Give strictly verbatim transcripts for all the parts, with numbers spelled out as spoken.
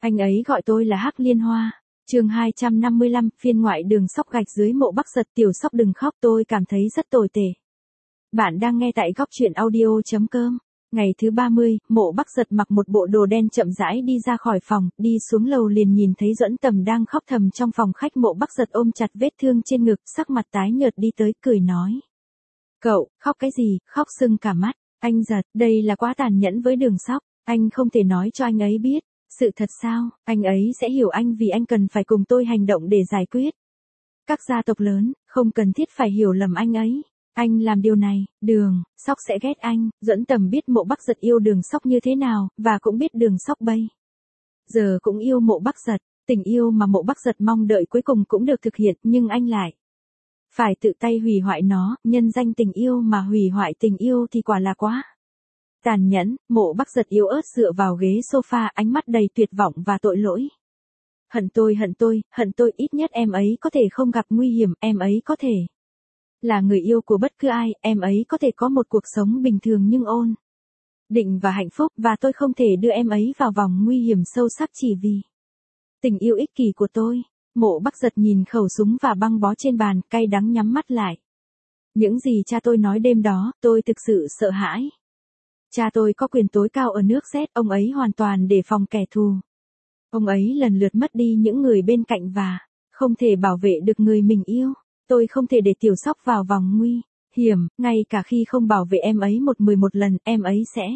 Anh ấy gọi tôi là Hắc Liên Hoa. Chương hai trăm năm mươi lăm, phiên ngoại Đường Sóc gạch dưới Mộ Bắc Giật. Tiểu Sóc đừng khóc, tôi cảm thấy rất tồi tệ. Bạn đang nghe tại góc truyện audio chấm com. Ngày thứ ba mươi, Mộ Bắc Giật mặc một bộ đồ đen chậm rãi đi ra khỏi phòng, đi xuống lầu liền nhìn thấy Duẫn Tầm đang khóc thầm trong phòng khách. Mộ Bắc Giật ôm chặt vết thương trên ngực, sắc mặt tái nhợt đi tới, cười nói. Cậu, khóc cái gì, khóc sưng cả mắt. Anh Giật, đây là quá tàn nhẫn với Đường Sóc, anh không thể nói cho anh ấy biết. Sự thật sao, anh ấy sẽ hiểu anh vì anh cần phải cùng tôi hành động để giải quyết. Các gia tộc lớn, không cần thiết phải hiểu lầm anh ấy. Anh làm điều này, Đường Sóc sẽ ghét anh. Duẫn Tầm biết Mộ Bắc Giật yêu Đường Sóc như thế nào, và cũng biết Đường Sóc bây giờ cũng yêu Mộ Bắc Giật. Tình yêu mà Mộ Bắc Giật mong đợi cuối cùng cũng được thực hiện, nhưng anh lại phải tự tay hủy hoại nó. Nhân danh tình yêu mà hủy hoại tình yêu thì quả là quá tàn nhẫn. Mộ Bắc Giật yếu ớt dựa vào ghế sofa, ánh mắt đầy tuyệt vọng và tội lỗi. Hận tôi, hận tôi, hận tôi, ít nhất em ấy có thể không gặp nguy hiểm, em ấy có thể là người yêu của bất cứ ai, em ấy có thể có một cuộc sống bình thường nhưng ổn định và hạnh phúc, và tôi không thể đưa em ấy vào vòng nguy hiểm sâu sắc chỉ vì tình yêu ích kỷ của tôi. Mộ Bắc Giật nhìn khẩu súng và băng bó trên bàn, cay đắng nhắm mắt lại. Những gì cha tôi nói đêm đó, tôi thực sự sợ hãi. Cha tôi có quyền tối cao ở nước Z, ông ấy hoàn toàn đề phòng kẻ thù. Ông ấy lần lượt mất đi những người bên cạnh và không thể bảo vệ được người mình yêu. Tôi không thể để Tiểu Sóc vào vòng nguy hiểm, ngay cả khi không bảo vệ em ấy một mười một lần, em ấy sẽ.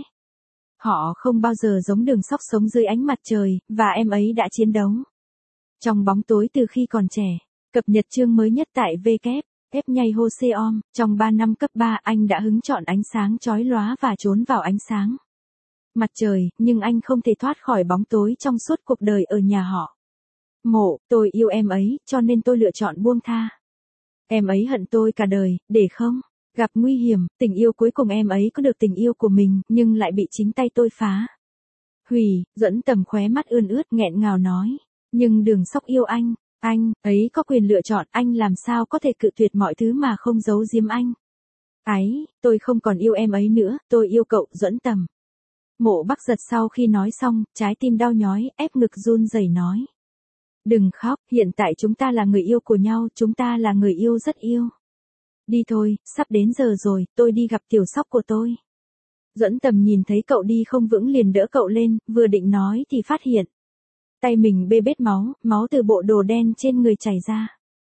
Họ không bao giờ giống Đường Sóc sống dưới ánh mặt trời, và em ấy đã chiến đấu trong bóng tối từ khi còn trẻ. Cập nhật chương mới nhất tại W F nhây Hoseom. Trong ba năm cấp ba, anh đã hứng chọn ánh sáng chói lóa và trốn vào ánh sáng mặt trời, nhưng anh không thể thoát khỏi bóng tối trong suốt cuộc đời ở nhà họ. Mộ, tôi yêu em ấy, cho nên tôi lựa chọn buông tha. Em ấy hận tôi cả đời, để không gặp nguy hiểm. Tình yêu cuối cùng em ấy có được tình yêu của mình, nhưng lại bị chính tay tôi phá hủy. Duẫn Tầm khóe mắt ươn ướt, nghẹn ngào nói. Nhưng Đường Sóc yêu anh, anh ấy có quyền lựa chọn, anh làm sao có thể cự tuyệt mọi thứ mà không giấu giếm anh. Ấy, tôi không còn yêu em ấy nữa, tôi yêu cậu. Duẫn Tầm. Mộ Bắc Giật sau khi nói xong, trái tim đau nhói, ép ngực run rẩy nói. Đừng khóc, hiện tại chúng ta là người yêu của nhau, chúng ta là người yêu rất yêu. Đi thôi, sắp đến giờ rồi, tôi đi gặp Tiểu Sóc của tôi. Duẫn Tầm nhìn thấy cậu đi không vững liền đỡ cậu lên, vừa định nói thì phát hiện tay mình bê bết máu, máu từ bộ đồ đen trên người chảy ra.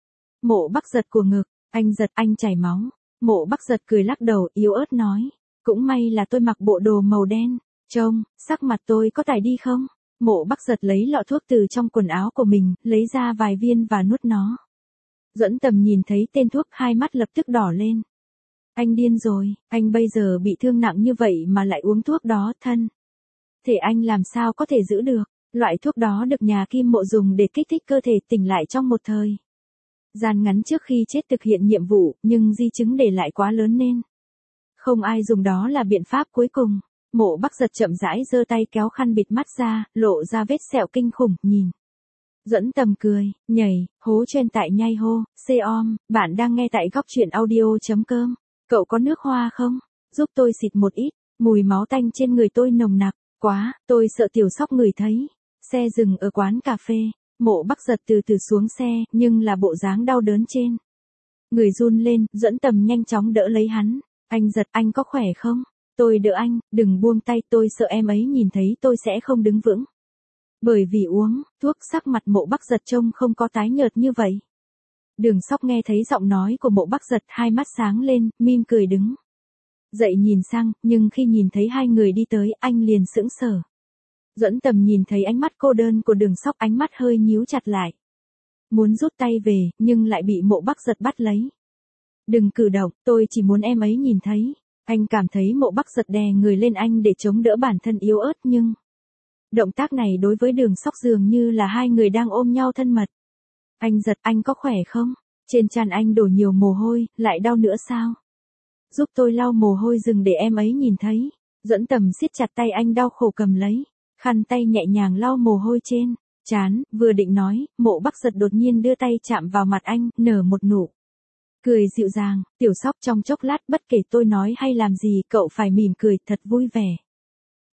Mộ Bắc Giật của ngực, anh Giật, anh chảy máu. Mộ Bắc Giật cười lắc đầu, yếu ớt nói. Cũng may là tôi mặc bộ đồ màu đen, trông, sắc mặt tôi có tải đi không? Mộ Bắc Giật lấy lọ thuốc từ trong quần áo của mình, lấy ra vài viên và nuốt nó. Duẫn Tầm nhìn thấy tên thuốc, hai mắt lập tức đỏ lên. Anh điên rồi, anh bây giờ bị thương nặng như vậy mà lại uống thuốc đó, thân thể anh làm sao có thể giữ được. Loại thuốc đó được nhà Kim Mộ dùng để kích thích cơ thể tỉnh lại trong một thời gian ngắn trước khi chết thực hiện nhiệm vụ, nhưng di chứng để lại quá lớn nên không ai dùng đó là biện pháp cuối cùng. Mộ Bắc Giật chậm rãi giơ tay kéo khăn bịt mắt ra, lộ ra vết sẹo kinh khủng, nhìn. Duẫn Tầm cười, nhảy, hố trên tại nhây hô, Seom. Bạn đang nghe tại góc truyện audio chấm com. Cậu có nước hoa không? Giúp tôi xịt một ít, mùi máu tanh trên người tôi nồng nặc quá, tôi sợ Tiểu Sóc ngửi thấy. Xe dừng ở quán cà phê, Mộ Bắc Giật từ từ xuống xe, nhưng là bộ dáng đau đớn trên người run lên. Duẫn Tầm nhanh chóng đỡ lấy hắn. Anh Giật, anh có khỏe không? Tôi đỡ anh, đừng buông tay, tôi sợ em ấy nhìn thấy tôi sẽ không đứng vững. Bởi vì uống thuốc. Sắc mặt Mộ Bắc Giật trông không có tái nhợt như vậy. Đường Sóc nghe thấy giọng nói của Mộ Bắc Giật, hai mắt sáng lên, mỉm cười đứng dậy nhìn sang, nhưng khi nhìn thấy hai người đi tới, anh liền sững sờ. Duẫn Tầm nhìn thấy ánh mắt cô đơn của Đường Sóc, ánh mắt hơi nhíu chặt lại. Muốn rút tay về, nhưng lại bị Mộ Bắc Giật bắt lấy. Đừng cử động, tôi chỉ muốn em ấy nhìn thấy. Anh cảm thấy Mộ Bắc Giật đè người lên anh để chống đỡ bản thân yếu ớt, nhưng động tác này đối với Đường Sóc dường như là hai người đang ôm nhau thân mật. Anh Giật, anh có khỏe không? Trên trán anh đổ nhiều mồ hôi, lại đau nữa sao? Giúp tôi lau mồ hôi rừng để em ấy nhìn thấy. Duẫn Tầm siết chặt tay anh, đau khổ cầm lấy khăn tay nhẹ nhàng lau mồ hôi trên trán, vừa định nói, Mộ Bắc Giật đột nhiên đưa tay chạm vào mặt anh, nở một nụ cười dịu dàng. Tiểu Sóc, trong chốc lát bất kể tôi nói hay làm gì, cậu phải mỉm cười thật vui vẻ.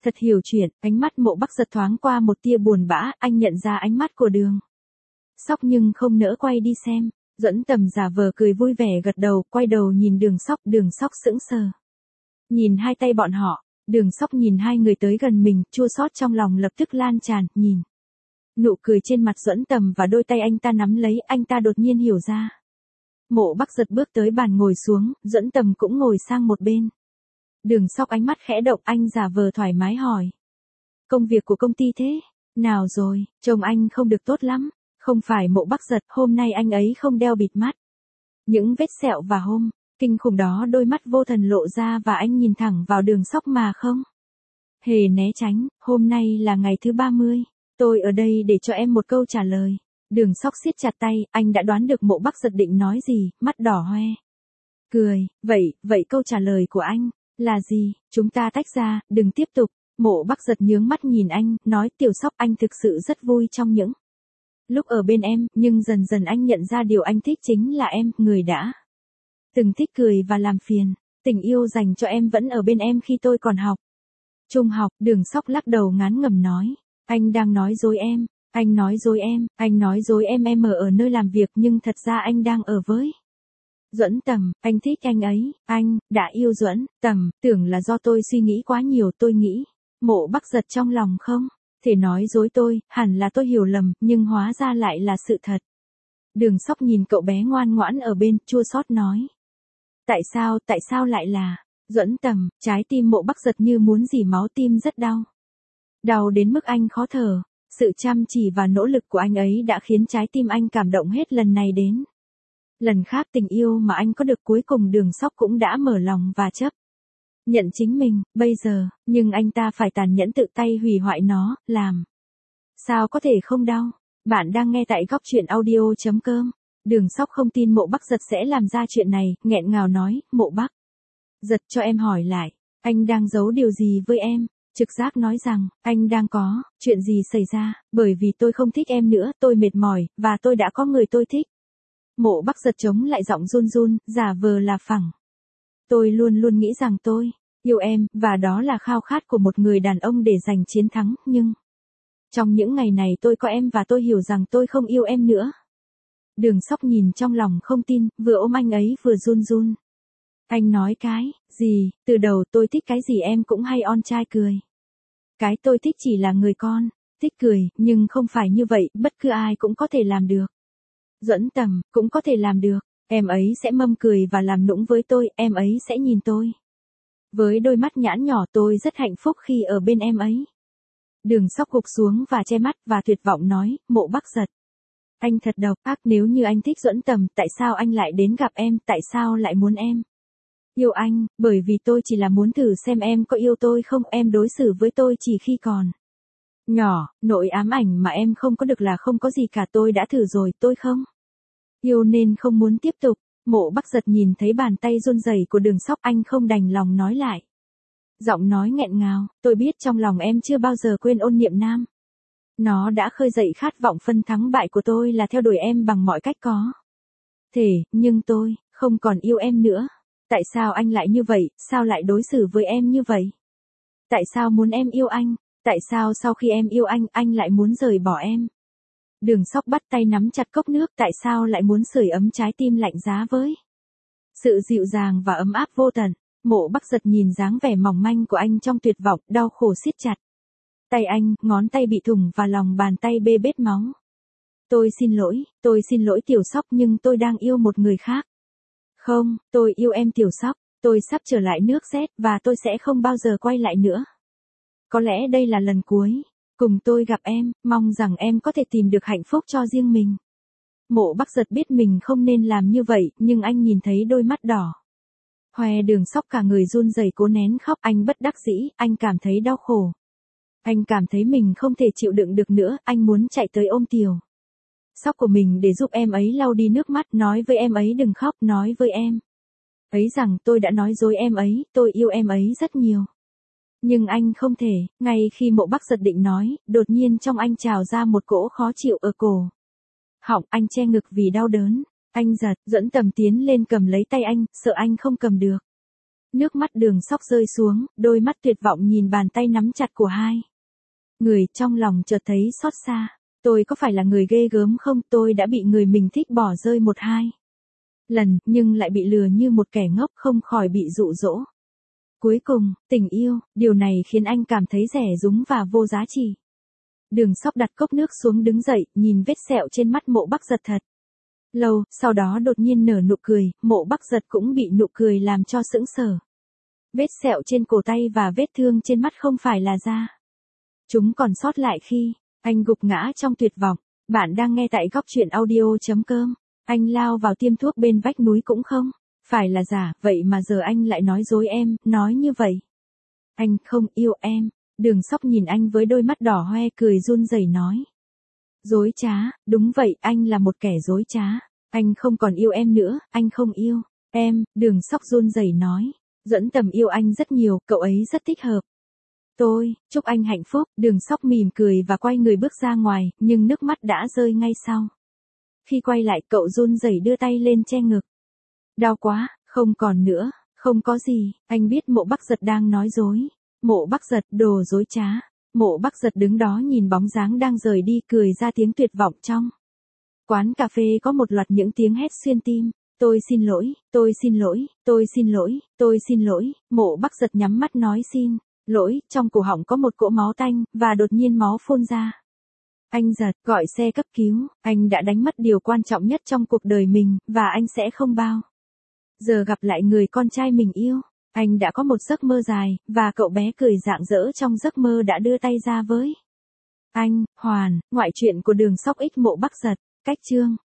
Thật hiểu chuyện, ánh mắt Mộ Bắc Giật thoáng qua một tia buồn bã, anh nhận ra ánh mắt của Đường Sóc nhưng không nỡ quay đi xem. Duẫn Tầm giả vờ cười vui vẻ gật đầu, quay đầu nhìn Đường Sóc, Đường Sóc sững sờ. Nhìn hai tay bọn họ, Đường Sóc nhìn hai người tới gần mình, chua xót trong lòng lập tức lan tràn, nhìn. Nụ cười trên mặt Duẫn Tầm và đôi tay anh ta nắm lấy, anh ta đột nhiên hiểu ra. Mộ Bắc Giật bước tới bàn ngồi xuống, Duẫn Tầm cũng ngồi sang một bên. Đường Sóc ánh mắt khẽ động, anh giả vờ thoải mái hỏi. Công việc của công ty thế? Nào rồi, trông anh không được tốt lắm. Không phải Mộ Bắc Giật, hôm nay anh ấy không đeo bịt mắt. Những vết sẹo và hôm, kinh khủng đó đôi mắt vô thần lộ ra và anh nhìn thẳng vào Đường Sóc mà không hề né tránh. Hôm nay là ngày thứ ba mươi, tôi ở đây để cho em một câu trả lời. Đường Sóc siết chặt tay, anh đã đoán được Mộ Bắc Giật định nói gì, mắt đỏ hoe. Cười, vậy, vậy câu trả lời của anh là gì? Chúng ta tách ra, đừng tiếp tục. Mộ Bắc Giật nhướng mắt nhìn anh, nói Tiểu Sóc, anh thực sự rất vui trong những lúc ở bên em, nhưng dần dần anh nhận ra điều anh thích chính là em, người đã từng thích cười và làm phiền. Tình yêu dành cho em vẫn ở bên em khi tôi còn học trung học. Đường Sóc lắc đầu ngán ngẩm nói, anh đang nói dối em, anh nói dối em, anh nói dối em em ở ở nơi làm việc nhưng thật ra anh đang ở với Duẫn Tầm, anh thích anh ấy, anh đã yêu Duẫn Tầm, tưởng là do tôi suy nghĩ quá nhiều, tôi nghĩ. Mộ Bắc Giật trong lòng không thể nói dối tôi, hẳn là tôi hiểu lầm, nhưng hóa ra lại là sự thật. Đường Sóc nhìn cậu bé ngoan ngoãn ở bên, chua xót nói. Tại sao, tại sao lại là Duẫn Tầm? Trái tim Mộ Bắc Giật như muốn rỉ máu, tim rất đau. Đau đến mức anh khó thở. Sự chăm chỉ và nỗ lực của anh ấy đã khiến trái tim anh cảm động hết lần này đến lần khác. Tình yêu mà anh có được cuối cùng Đường Sóc cũng đã mở lòng và chấp nhận chính mình, bây giờ, nhưng anh ta phải tàn nhẫn tự tay hủy hoại nó, làm sao có thể không đau. Bạn đang nghe tại góc truyện audio.com. Đường Sóc không tin Mộ Bắc Giật sẽ làm ra chuyện này, nghẹn ngào nói, Mộ Bắc Giật, cho em hỏi lại, anh đang giấu điều gì với em? Trực giác nói rằng, anh đang có chuyện gì xảy ra, bởi vì tôi không thích em nữa, tôi mệt mỏi, và tôi đã có người tôi thích. Mộ Bắc Giật chống lại giọng run run, giả vờ là phẳng. Tôi luôn luôn nghĩ rằng tôi yêu em, và đó là khao khát của một người đàn ông để giành chiến thắng, nhưng trong những ngày này tôi có em và tôi hiểu rằng tôi không yêu em nữa. Đường Sóc nhìn trong lòng không tin, vừa ôm anh ấy vừa run run. Anh nói cái gì? Từ đầu tôi thích cái gì em cũng hay on trai cười. Cái tôi thích chỉ là người con thích cười, nhưng không phải như vậy, bất cứ ai cũng có thể làm được. Duẫn Tầm cũng có thể làm được. Em ấy sẽ mâm cười và làm nũng với tôi, em ấy sẽ nhìn tôi với đôi mắt nhãn nhỏ, tôi rất hạnh phúc khi ở bên em ấy. Đường Sóc gục xuống và che mắt và tuyệt vọng nói, Mộ Bắc Giật. Anh thật độc ác, nếu như anh thích Duẫn Tầm, tại sao anh lại đến gặp em, tại sao lại muốn em yêu anh? Bởi vì tôi chỉ là muốn thử xem em có yêu tôi không, em đối xử với tôi chỉ khi còn nhỏ, nỗi ám ảnh mà em không có được là không có gì cả, tôi đã thử rồi, tôi không yêu nên không muốn tiếp tục. Mộ Bắc Giật nhìn thấy bàn tay run rẩy của Đường Sóc, anh không đành lòng nói lại. Giọng nói nghẹn ngào, tôi biết trong lòng em chưa bao giờ quên ôn niệm nam. Nó đã khơi dậy khát vọng phân thắng bại của tôi là theo đuổi em bằng mọi cách có thể, nhưng tôi không còn yêu em nữa. Tại sao anh lại như vậy, sao lại đối xử với em như vậy? Tại sao muốn em yêu anh? Tại sao sau khi em yêu anh, anh lại muốn rời bỏ em? Đường Sóc bắt tay nắm chặt cốc nước, tại sao lại muốn sưởi ấm trái tim lạnh giá với sự dịu dàng và ấm áp vô tận. Mộ Bắc Giật nhìn dáng vẻ mỏng manh của anh trong tuyệt vọng, đau khổ siết chặt tay anh, ngón tay bị thủng và lòng bàn tay bê bết máu. Tôi xin lỗi, tôi xin lỗi Tiểu Sóc, nhưng tôi đang yêu một người khác. Không, tôi yêu em Tiểu Sóc, tôi sắp trở lại nước Z và tôi sẽ không bao giờ quay lại nữa. Có lẽ đây là lần cuối cùng tôi gặp em, mong rằng em có thể tìm được hạnh phúc cho riêng mình. Mộ Bắc Giật biết mình không nên làm như vậy, nhưng anh nhìn thấy đôi mắt đỏ hoe Đường Sóc cả người run rẩy cố nén khóc, anh bất đắc dĩ, anh cảm thấy đau khổ. Anh cảm thấy mình không thể chịu đựng được nữa, anh muốn chạy tới ôm Tiểu Sóc của mình để giúp em ấy lau đi nước mắt, nói với em ấy đừng khóc, nói với em ấy rằng tôi đã nói dối em ấy, tôi yêu em ấy rất nhiều. Nhưng anh không thể, ngay khi Mộ Bắc Giật định nói, đột nhiên trong anh trào ra một cỗ khó chịu ở cổ họng, anh che ngực vì đau đớn. Anh giật, Duẫn Tầm tiến lên cầm lấy tay anh, sợ anh không cầm được. Nước mắt Đường Sóc rơi xuống, đôi mắt tuyệt vọng nhìn bàn tay nắm chặt của hai người, trong lòng chợt thấy xót xa. Tôi có phải là người ghê gớm không? Tôi đã bị người mình thích bỏ rơi một hai lần, nhưng lại bị lừa như một kẻ ngốc, không khỏi bị dụ dỗ. Cuối cùng, tình yêu, điều này khiến anh cảm thấy rẻ rúng và vô giá trị. Đường Sóc đặt cốc nước xuống đứng dậy, nhìn vết sẹo trên mắt Mộ Bắc Giật thật lâu, sau đó đột nhiên nở nụ cười, Mộ Bắc Giật cũng bị nụ cười làm cho sững sờ. Vết sẹo trên cổ tay và vết thương trên mắt không phải là da. Chúng còn sót lại khi anh gục ngã trong tuyệt vọng. Bạn đang nghe tại góc truyện audio chấm com. Anh lao vào tiêm thuốc bên vách núi cũng không phải là giả, vậy mà giờ anh lại nói dối em, nói như vậy. Anh không yêu em. Đường Sóc nhìn anh với đôi mắt đỏ hoe, cười run rẩy nói. Dối trá, đúng vậy, anh là một kẻ dối trá. Anh không còn yêu em nữa, anh không yêu em. Đường Sóc run rẩy nói. Duẫn Tầm yêu anh rất nhiều, cậu ấy rất thích hợp. Tôi, chúc anh hạnh phúc. Đường Sóc mỉm cười và quay người bước ra ngoài, nhưng nước mắt đã rơi ngay sau. Khi quay lại, cậu run rẩy đưa tay lên che ngực. Đau quá, không còn nữa, không có gì. Anh biết Mộ Bắc Giật đang nói dối. Mộ Bắc Giật, đồ dối trá. Mộ Bắc Giật đứng đó nhìn bóng dáng đang rời đi, cười ra tiếng tuyệt vọng. Trong quán cà phê có một loạt những tiếng hét xuyên tim. Tôi xin lỗi, tôi xin lỗi, tôi xin lỗi, tôi xin lỗi. Mộ Bắc Giật nhắm mắt nói xin lỗi, trong cổ họng có một cỗ máu tanh, và đột nhiên máu phun ra. Anh Giật, gọi xe cấp cứu, anh đã đánh mất điều quan trọng nhất trong cuộc đời mình, và anh sẽ không bao giờ gặp lại người con trai mình yêu. Anh đã có một giấc mơ dài, và cậu bé cười rạng rỡ trong giấc mơ đã đưa tay ra với anh. Hoàn, ngoại truyện của Đường Sóc X Mộ Bắc Giật, cách chương